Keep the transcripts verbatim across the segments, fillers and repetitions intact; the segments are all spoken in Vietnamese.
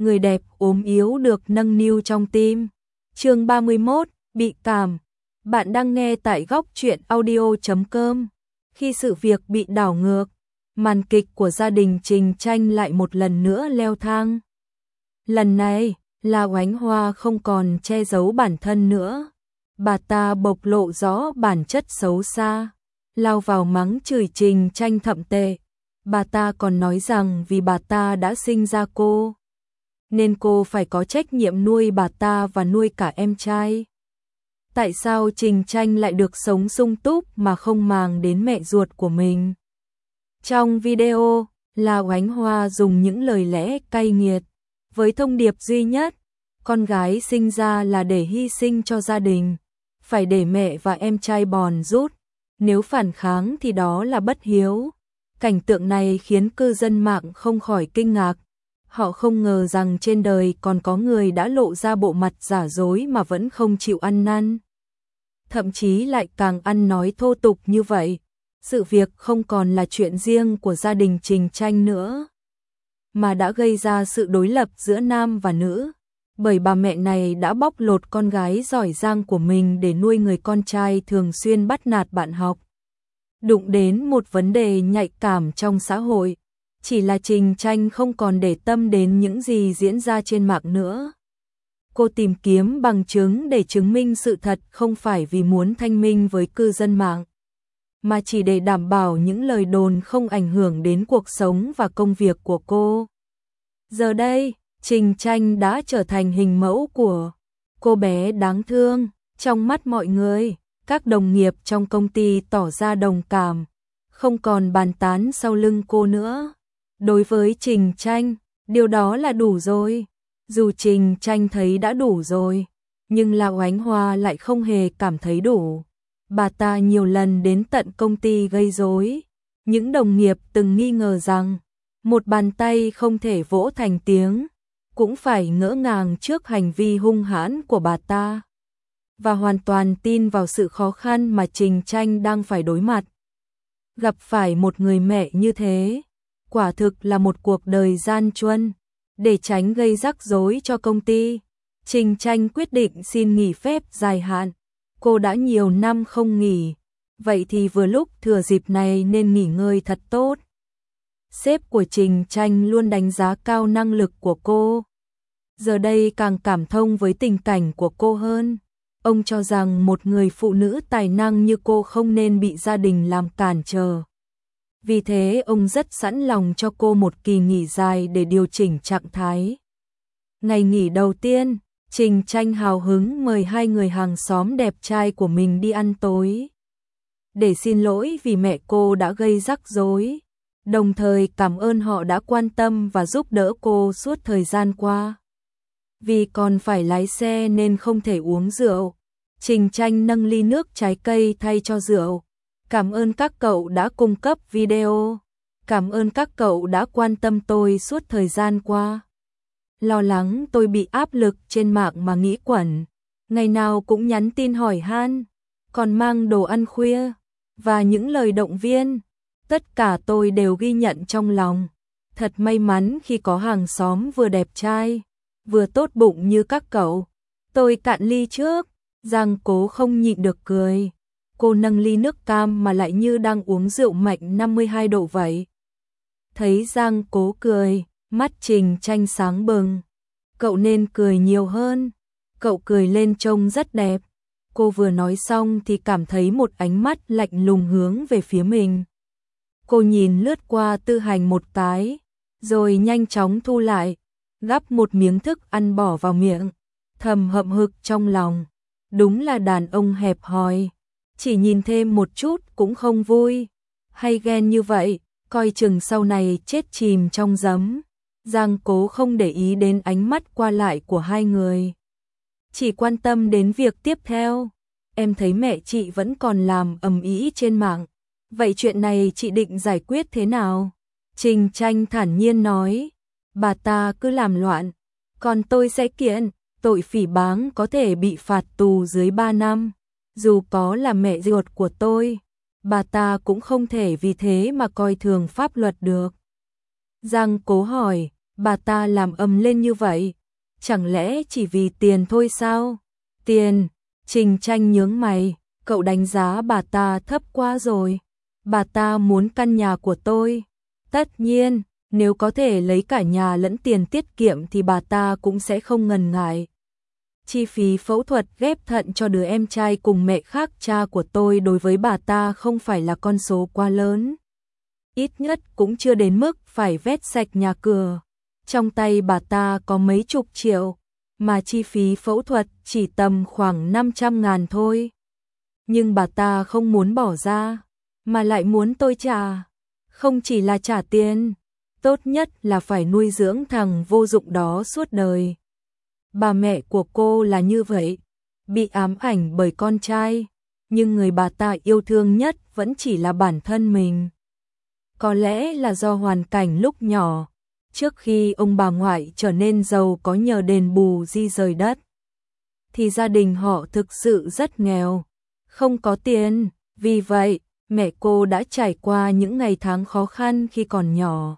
người đẹp ốm yếu được nâng niu trong tim. Chương ba mươi mốt, bị cảm. Bạn đang nghe tại góc truyện audio chấm com. Khi sự việc bị đảo ngược, màn kịch của gia đình Trình Tranh lại một lần nữa leo thang. Lần này, là Oánh Hoa không còn che giấu bản thân nữa. Bà ta bộc lộ rõ bản chất xấu xa, lao vào mắng chửi Trình Tranh thậm tệ. Bà ta còn nói rằng vì bà ta đã sinh ra cô, nên cô phải có trách nhiệm nuôi bà ta và nuôi cả em trai. Tại sao Trình Tranh lại được sống sung túc mà không màng đến mẹ ruột của mình? Trong video, La Oánh Hoa dùng những lời lẽ cay nghiệt, với thông điệp duy nhất, con gái sinh ra là để hy sinh cho gia đình, phải để mẹ và em trai bòn rút, nếu phản kháng thì đó là bất hiếu. Cảnh tượng này khiến cư dân mạng không khỏi kinh ngạc. Họ không ngờ rằng trên đời còn có người đã lộ ra bộ mặt giả dối mà vẫn không chịu ăn năn. Thậm chí lại càng ăn nói thô tục như vậy. Sự việc không còn là chuyện riêng của gia đình Trình Tranh nữa, mà đã gây ra sự đối lập giữa nam và nữ. Bởi bà mẹ này đã bóc lột con gái giỏi giang của mình để nuôi người con trai thường xuyên bắt nạt bạn học. Đụng đến một vấn đề nhạy cảm trong xã hội, chỉ là Trình Tranh không còn để tâm đến những gì diễn ra trên mạng nữa. Cô tìm kiếm bằng chứng để chứng minh sự thật, không phải vì muốn thanh minh với cư dân mạng, mà chỉ để đảm bảo những lời đồn không ảnh hưởng đến cuộc sống và công việc của cô. Giờ đây, Trình Tranh đã trở thành hình mẫu của cô bé đáng thương trong mắt mọi người. Các đồng nghiệp trong công ty tỏ ra đồng cảm, không còn bàn tán sau lưng cô nữa. Đối với Trình Tranh, điều đó là đủ rồi. Dù Trình Tranh thấy đã đủ rồi, nhưng La Oánh Hoa lại không hề cảm thấy đủ. Bà ta nhiều lần đến tận công ty gây rối. Những đồng nghiệp từng nghi ngờ rằng một bàn tay không thể vỗ thành tiếng, cũng phải ngỡ ngàng trước hành vi hung hãn của bà ta, và hoàn toàn tin vào sự khó khăn mà Trình Tranh đang phải đối mặt. Gặp phải một người mẹ như thế, quả thực là một cuộc đời gian truân. Để tránh gây rắc rối cho công ty, Trình Tranh quyết định xin nghỉ phép dài hạn. Cô đã nhiều năm không nghỉ, vậy thì vừa lúc thừa dịp này nên nghỉ ngơi thật tốt. Sếp của Trình Tranh luôn đánh giá cao năng lực của cô, giờ đây càng cảm thông với tình cảnh của cô hơn. Ông cho rằng một người phụ nữ tài năng như cô không nên bị gia đình làm cản trở. Vì thế ông rất sẵn lòng cho cô một kỳ nghỉ dài để điều chỉnh trạng thái. Ngày nghỉ đầu tiên, Trình Tranh hào hứng mời hai người hàng xóm đẹp trai của mình đi ăn tối, để xin lỗi vì mẹ cô đã gây rắc rối, đồng thời cảm ơn họ đã quan tâm và giúp đỡ cô suốt thời gian qua. Vì còn phải lái xe nên không thể uống rượu, Trình Tranh nâng ly nước trái cây thay cho rượu. Cảm ơn các cậu đã cung cấp video. Cảm ơn các cậu đã quan tâm tôi suốt thời gian qua. Lo lắng tôi bị áp lực trên mạng mà nghĩ quẩn. Ngày nào cũng nhắn tin hỏi han, còn mang đồ ăn khuya, và những lời động viên. Tất cả tôi đều ghi nhận trong lòng. Thật may mắn khi có hàng xóm vừa đẹp trai, vừa tốt bụng như các cậu. Tôi cạn ly trước. Giang Cố không nhịn được cười. Cô nâng ly nước cam mà lại như đang uống rượu mạnh năm mươi hai độ vậy. Thấy Giang Cố cười, mắt Trình Tranh sáng bừng. Cậu nên cười nhiều hơn. Cậu cười lên trông rất đẹp. Cô vừa nói xong thì cảm thấy một ánh mắt lạnh lùng hướng về phía mình. Cô nhìn lướt qua Tư Hành một cái, rồi nhanh chóng thu lại, gắp một miếng thức ăn bỏ vào miệng, thầm hậm hực trong lòng. Đúng là đàn ông hẹp hòi, chỉ nhìn thêm một chút cũng không vui, hay ghen như vậy, coi chừng sau này chết chìm trong giấm. Giang Cố không để ý đến ánh mắt qua lại của hai người, chỉ quan tâm đến việc tiếp theo. Em thấy mẹ chị vẫn còn làm ầm ĩ trên mạng, vậy chuyện này chị định giải quyết thế nào? Trình Tranh thản nhiên nói, bà ta cứ làm loạn, còn tôi sẽ kiện. Tội phỉ báng có thể bị phạt tù dưới ba năm. Dù có là mẹ ruột của tôi, bà ta cũng không thể vì thế mà coi thường pháp luật được. Giang Cố hỏi, bà ta làm ầm lên như vậy, chẳng lẽ chỉ vì tiền thôi sao? Tiền? Trình Tranh nhướng mày, cậu đánh giá bà ta thấp quá rồi. Bà ta muốn căn nhà của tôi. Tất nhiên, nếu có thể lấy cả nhà lẫn tiền tiết kiệm thì bà ta cũng sẽ không ngần ngại. Chi phí phẫu thuật ghép thận cho đứa em trai cùng mẹ khác cha của tôi đối với bà ta không phải là con số quá lớn. Ít nhất cũng chưa đến mức phải vét sạch nhà cửa. Trong tay bà ta có mấy chục triệu, mà chi phí phẫu thuật chỉ tầm khoảng năm trăm ngàn thôi. Nhưng bà ta không muốn bỏ ra, mà lại muốn tôi trả. Không chỉ là trả tiền, tốt nhất là phải nuôi dưỡng thằng vô dụng đó suốt đời. Bà mẹ của cô là như vậy, bị ám ảnh bởi con trai, nhưng người bà ta yêu thương nhất vẫn chỉ là bản thân mình. Có lẽ là do hoàn cảnh lúc nhỏ, trước khi ông bà ngoại trở nên giàu có nhờ đền bù di rời đất, thì gia đình họ thực sự rất nghèo, không có tiền, vì vậy mẹ cô đã trải qua những ngày tháng khó khăn khi còn nhỏ.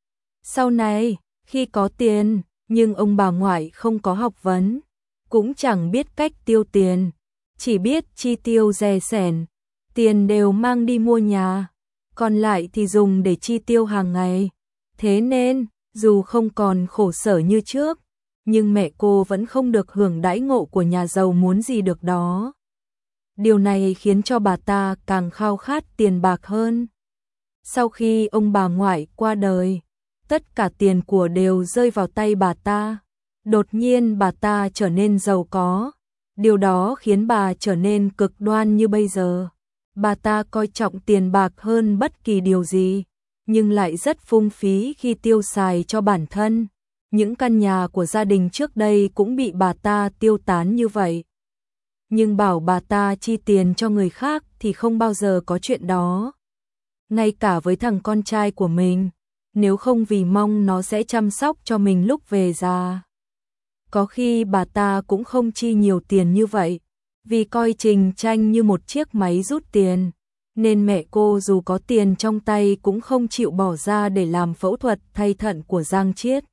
Sau này, khi có tiền, nhưng ông bà ngoại không có học vấn, cũng chẳng biết cách tiêu tiền, chỉ biết chi tiêu dè sẻn, tiền đều mang đi mua nhà, còn lại thì dùng để chi tiêu hàng ngày. Thế nên, dù không còn khổ sở như trước, nhưng mẹ cô vẫn không được hưởng đãi ngộ của nhà giàu muốn gì được đó. Điều này khiến cho bà ta càng khao khát tiền bạc hơn. Sau khi ông bà ngoại qua đời, tất cả tiền của đều rơi vào tay bà ta. Đột nhiên bà ta trở nên giàu có. Điều đó khiến bà trở nên cực đoan như bây giờ. Bà ta coi trọng tiền bạc hơn bất kỳ điều gì, nhưng lại rất phung phí khi tiêu xài cho bản thân. Những căn nhà của gia đình trước đây cũng bị bà ta tiêu tán như vậy. Nhưng bảo bà ta chi tiền cho người khác thì không bao giờ có chuyện đó. Ngay cả với thằng con trai của mình, nếu không vì mong nó sẽ chăm sóc cho mình lúc về già. Có khi bà ta cũng không chi nhiều tiền như vậy, vì coi Trình Tranh như một chiếc máy rút tiền, nên mẹ cô dù có tiền trong tay cũng không chịu bỏ ra để làm phẫu thuật thay thận của Giang Chiết.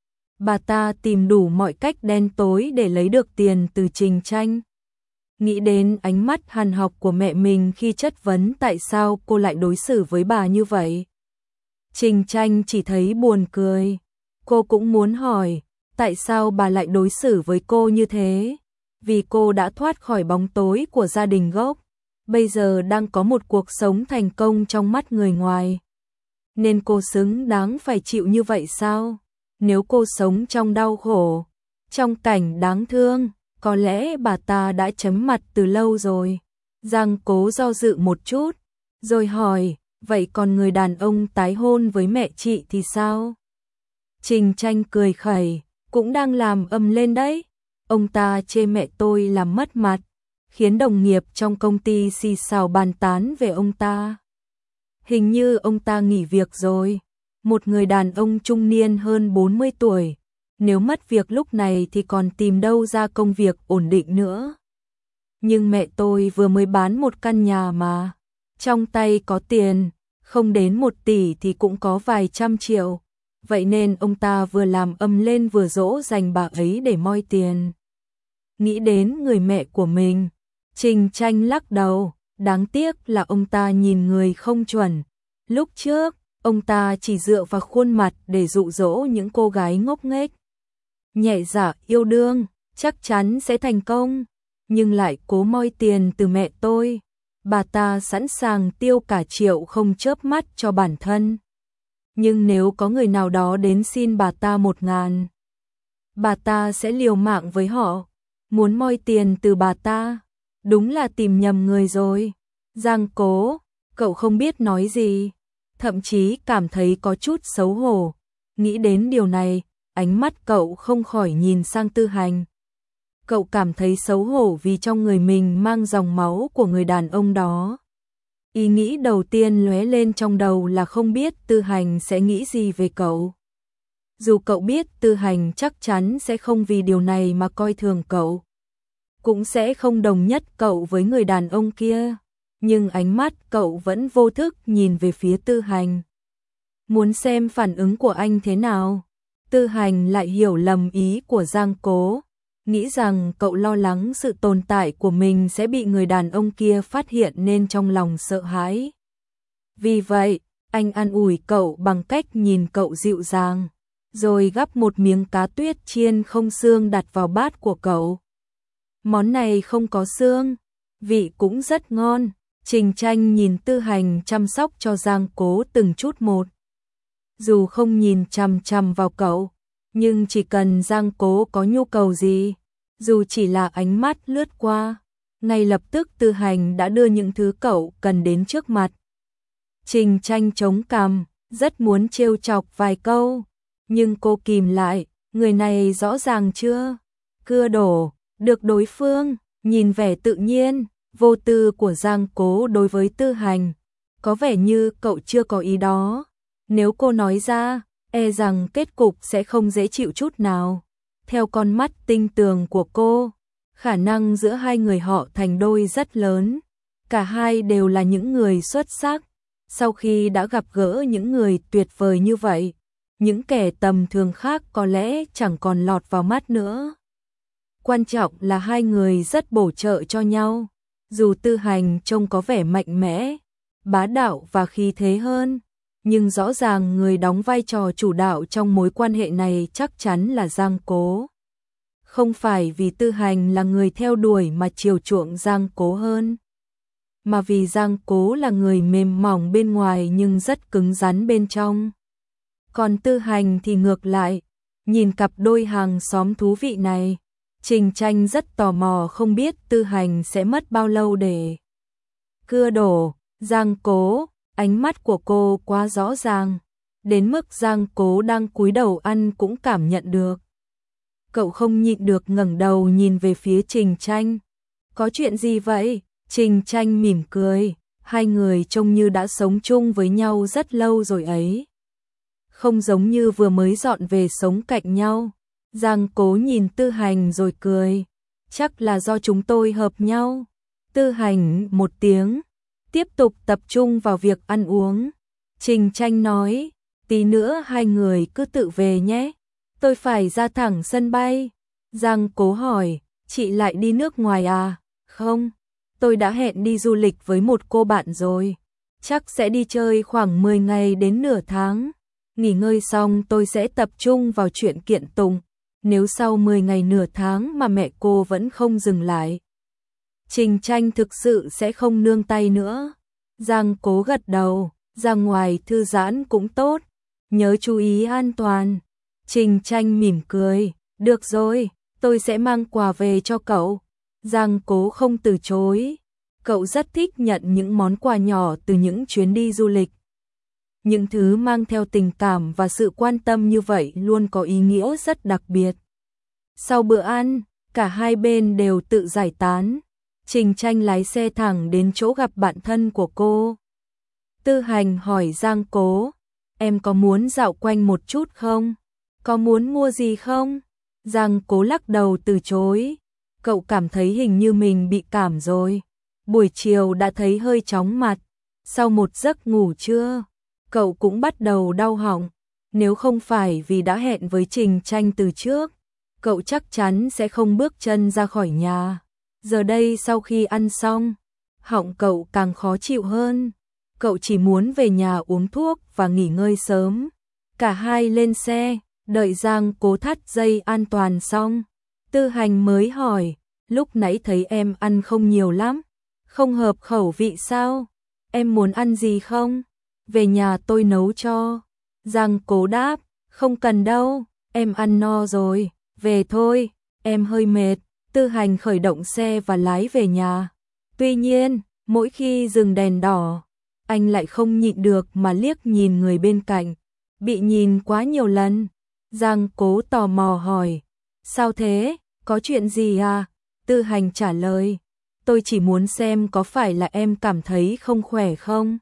Bà ta tìm đủ mọi cách đen tối để lấy được tiền từ Trình Tranh. Nghĩ đến ánh mắt hằn học của mẹ mình khi chất vấn tại sao cô lại đối xử với bà như vậy, Trình Tranh chỉ thấy buồn cười. Cô cũng muốn hỏi, tại sao bà lại đối xử với cô như thế? Vì cô đã thoát khỏi bóng tối của gia đình gốc, bây giờ đang có một cuộc sống thành công trong mắt người ngoài. Nên cô xứng đáng phải chịu như vậy sao? Nếu cô sống trong đau khổ, trong cảnh đáng thương, có lẽ bà ta đã chấm mặt từ lâu rồi. Giang Cố do dự một chút, rồi hỏi, vậy còn người đàn ông tái hôn với mẹ chị thì sao? Trình Tranh cười khẩy, cũng đang làm ầm lên đấy. Ông ta chê mẹ tôi làm mất mặt, khiến đồng nghiệp trong công ty xì xào bàn tán về ông ta. Hình như ông ta nghỉ việc rồi. Một người đàn ông trung niên hơn bốn mươi tuổi, nếu mất việc lúc này thì còn tìm đâu ra công việc ổn định nữa. Nhưng mẹ tôi vừa mới bán một căn nhà mà, trong tay có tiền, không đến một tỷ thì cũng có vài trăm triệu. Vậy nên ông ta vừa làm ầm lên vừa dỗ dành bà ấy để moi tiền. Nghĩ đến người mẹ của mình, Trình Tranh lắc đầu, đáng tiếc là ông ta nhìn người không chuẩn. Lúc trước, ông ta chỉ dựa vào khuôn mặt để dụ dỗ những cô gái ngốc nghếch. Nhẹ dạ yêu đương, chắc chắn sẽ thành công, nhưng lại cố moi tiền từ mẹ tôi. Bà ta sẵn sàng tiêu cả triệu không chớp mắt cho bản thân. Nhưng nếu có người nào đó đến xin bà ta một ngàn, bà ta sẽ liều mạng với họ. Muốn moi tiền từ bà ta, đúng là tìm nhầm người rồi. Giang Cố, cậu không biết nói gì, thậm chí cảm thấy có chút xấu hổ. Nghĩ đến điều này, ánh mắt cậu không khỏi nhìn sang Tư Hành. Cậu cảm thấy xấu hổ vì trong người mình mang dòng máu của người đàn ông đó. Ý nghĩ đầu tiên lóe lên trong đầu là không biết Tư Hành sẽ nghĩ gì về cậu. Dù cậu biết Tư Hành chắc chắn sẽ không vì điều này mà coi thường cậu, cũng sẽ không đồng nhất cậu với người đàn ông kia, nhưng ánh mắt cậu vẫn vô thức nhìn về phía Tư Hành. Muốn xem phản ứng của anh thế nào. Tư Hành lại hiểu lầm ý của Giang Cố, nghĩ rằng cậu lo lắng sự tồn tại của mình sẽ bị người đàn ông kia phát hiện nên trong lòng sợ hãi. Vì vậy, anh an ủi cậu bằng cách nhìn cậu dịu dàng, rồi gắp một miếng cá tuyết chiên không xương đặt vào bát của cậu. Món này không có xương, vị cũng rất ngon. Trình Tranh nhìn Tư Hành chăm sóc cho Giang Cố từng chút một. Dù không nhìn chằm chằm vào cậu, nhưng chỉ cần Giang Cố có nhu cầu gì, dù chỉ là ánh mắt lướt qua, ngay lập tức Tư Hành đã đưa những thứ cậu cần đến trước mặt. Trình Tranh chống cằm, rất muốn trêu chọc vài câu, nhưng cô kìm lại, người này rõ ràng chưa cưa đổ được đối phương, nhìn vẻ tự nhiên, vô tư của Giang Cố đối với Tư Hành, có vẻ như cậu chưa có ý đó. Nếu cô nói ra, e rằng kết cục sẽ không dễ chịu chút nào. Theo con mắt tinh tường của cô, khả năng giữa hai người họ thành đôi rất lớn. Cả hai đều là những người xuất sắc. Sau khi đã gặp gỡ những người tuyệt vời như vậy, những kẻ tầm thường khác có lẽ chẳng còn lọt vào mắt nữa. Quan trọng là hai người rất bổ trợ cho nhau. Dù Tư Hành trông có vẻ mạnh mẽ, bá đạo và khí thế hơn, nhưng rõ ràng người đóng vai trò chủ đạo trong mối quan hệ này chắc chắn là Giang Cố. Không phải vì Tư Hành là người theo đuổi mà chiều chuộng Giang Cố hơn, mà vì Giang Cố là người mềm mỏng bên ngoài nhưng rất cứng rắn bên trong. Còn Tư Hành thì ngược lại, nhìn cặp đôi hàng xóm thú vị này, Trình Tranh rất tò mò không biết Tư Hành sẽ mất bao lâu để cưa đổ. Giang Cố, ánh mắt của cô quá rõ ràng, đến mức Giang Cố đang cúi đầu ăn cũng cảm nhận được. Cậu không nhịn được ngẩng đầu nhìn về phía Trình Tranh. Có chuyện gì vậy? Trình Tranh mỉm cười, hai người trông như đã sống chung với nhau rất lâu rồi ấy. Không giống như vừa mới dọn về sống cạnh nhau. Giang Cố nhìn Tư Hành rồi cười. Chắc là do chúng tôi hợp nhau. Tư Hành một tiếng, tiếp tục tập trung vào việc ăn uống. Trình Tranh nói, tí nữa hai người cứ tự về nhé. Tôi phải ra thẳng sân bay. Giang Cố hỏi, chị lại đi nước ngoài à? Không, tôi đã hẹn đi du lịch với một cô bạn rồi. Chắc sẽ đi chơi khoảng mười ngày đến nửa tháng. Nghỉ ngơi xong tôi sẽ tập trung vào chuyện kiện tụng. Nếu sau mười ngày nửa tháng mà mẹ cô vẫn không dừng lại, Trình Tranh thực sự sẽ không nương tay nữa. Giang Cố gật đầu, ra ngoài thư giãn cũng tốt, nhớ chú ý an toàn. Trình Tranh mỉm cười, được rồi, tôi sẽ mang quà về cho cậu. Giang Cố không từ chối, cậu rất thích nhận những món quà nhỏ từ những chuyến đi du lịch. Những thứ mang theo tình cảm và sự quan tâm như vậy luôn có ý nghĩa rất đặc biệt. Sau bữa ăn, cả hai bên đều tự giải tán. Trình Tranh lái xe thẳng đến chỗ gặp bạn thân của cô. Tư Hành hỏi Giang Cố, em có muốn dạo quanh một chút không? Có muốn mua gì không? Giang Cố lắc đầu từ chối. Cậu cảm thấy hình như mình bị cảm rồi. Buổi chiều đã thấy hơi chóng mặt. Sau một giấc ngủ trưa, cậu cũng bắt đầu đau họng. Nếu không phải vì đã hẹn với Trình Tranh từ trước, cậu chắc chắn sẽ không bước chân ra khỏi nhà. Giờ đây sau khi ăn xong, họng cậu càng khó chịu hơn. Cậu chỉ muốn về nhà uống thuốc và nghỉ ngơi sớm. Cả hai lên xe, đợi Giang Cố thắt dây an toàn xong. Tư Hành mới hỏi, lúc nãy thấy em ăn không nhiều lắm, không hợp khẩu vị sao? Em muốn ăn gì không? Về nhà tôi nấu cho. Giang Cố đáp, không cần đâu, em ăn no rồi, về thôi, em hơi mệt. Tư Hành khởi động xe và lái về nhà. Tuy nhiên, mỗi khi dừng đèn đỏ, anh lại không nhịn được mà liếc nhìn người bên cạnh. Bị nhìn quá nhiều lần. Giang Cố tò mò hỏi, sao thế, có chuyện gì à? Tư Hành trả lời, tôi chỉ muốn xem có phải là em cảm thấy không khỏe không?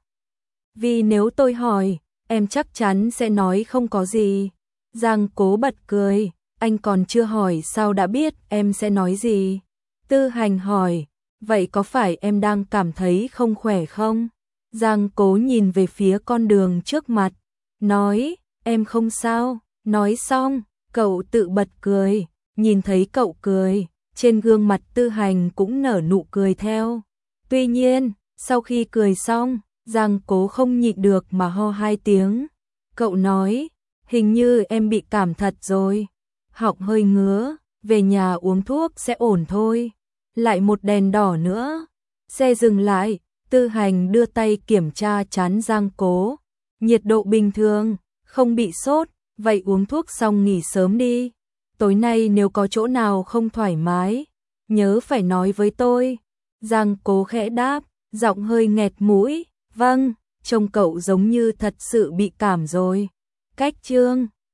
Vì nếu tôi hỏi, em chắc chắn sẽ nói không có gì. Giang Cố bật cười, anh còn chưa hỏi sao đã biết em sẽ nói gì. Tư Hành hỏi, vậy có phải em đang cảm thấy không khỏe không? Giang Cố nhìn về phía con đường trước mặt, nói, em không sao, Nói xong, cậu tự bật cười, nhìn thấy cậu cười, trên gương mặt Tư Hành cũng nở nụ cười theo. Tuy nhiên, sau khi cười xong, Giang Cố không nhịn được mà ho hai tiếng. Cậu nói, hình như em bị cảm thật rồi, họng hơi ngứa, về nhà uống thuốc sẽ ổn thôi. Lại một đèn đỏ nữa, xe dừng lại, Tư Hành đưa tay kiểm tra trán Giang Cố, nhiệt độ bình thường, không bị sốt, vậy uống thuốc xong nghỉ sớm đi. Tối nay nếu có chỗ nào không thoải mái, nhớ phải nói với tôi. Giang Cố khẽ đáp, giọng hơi nghẹt mũi, vâng, trông cậu giống như thật sự bị cảm rồi. Cách chương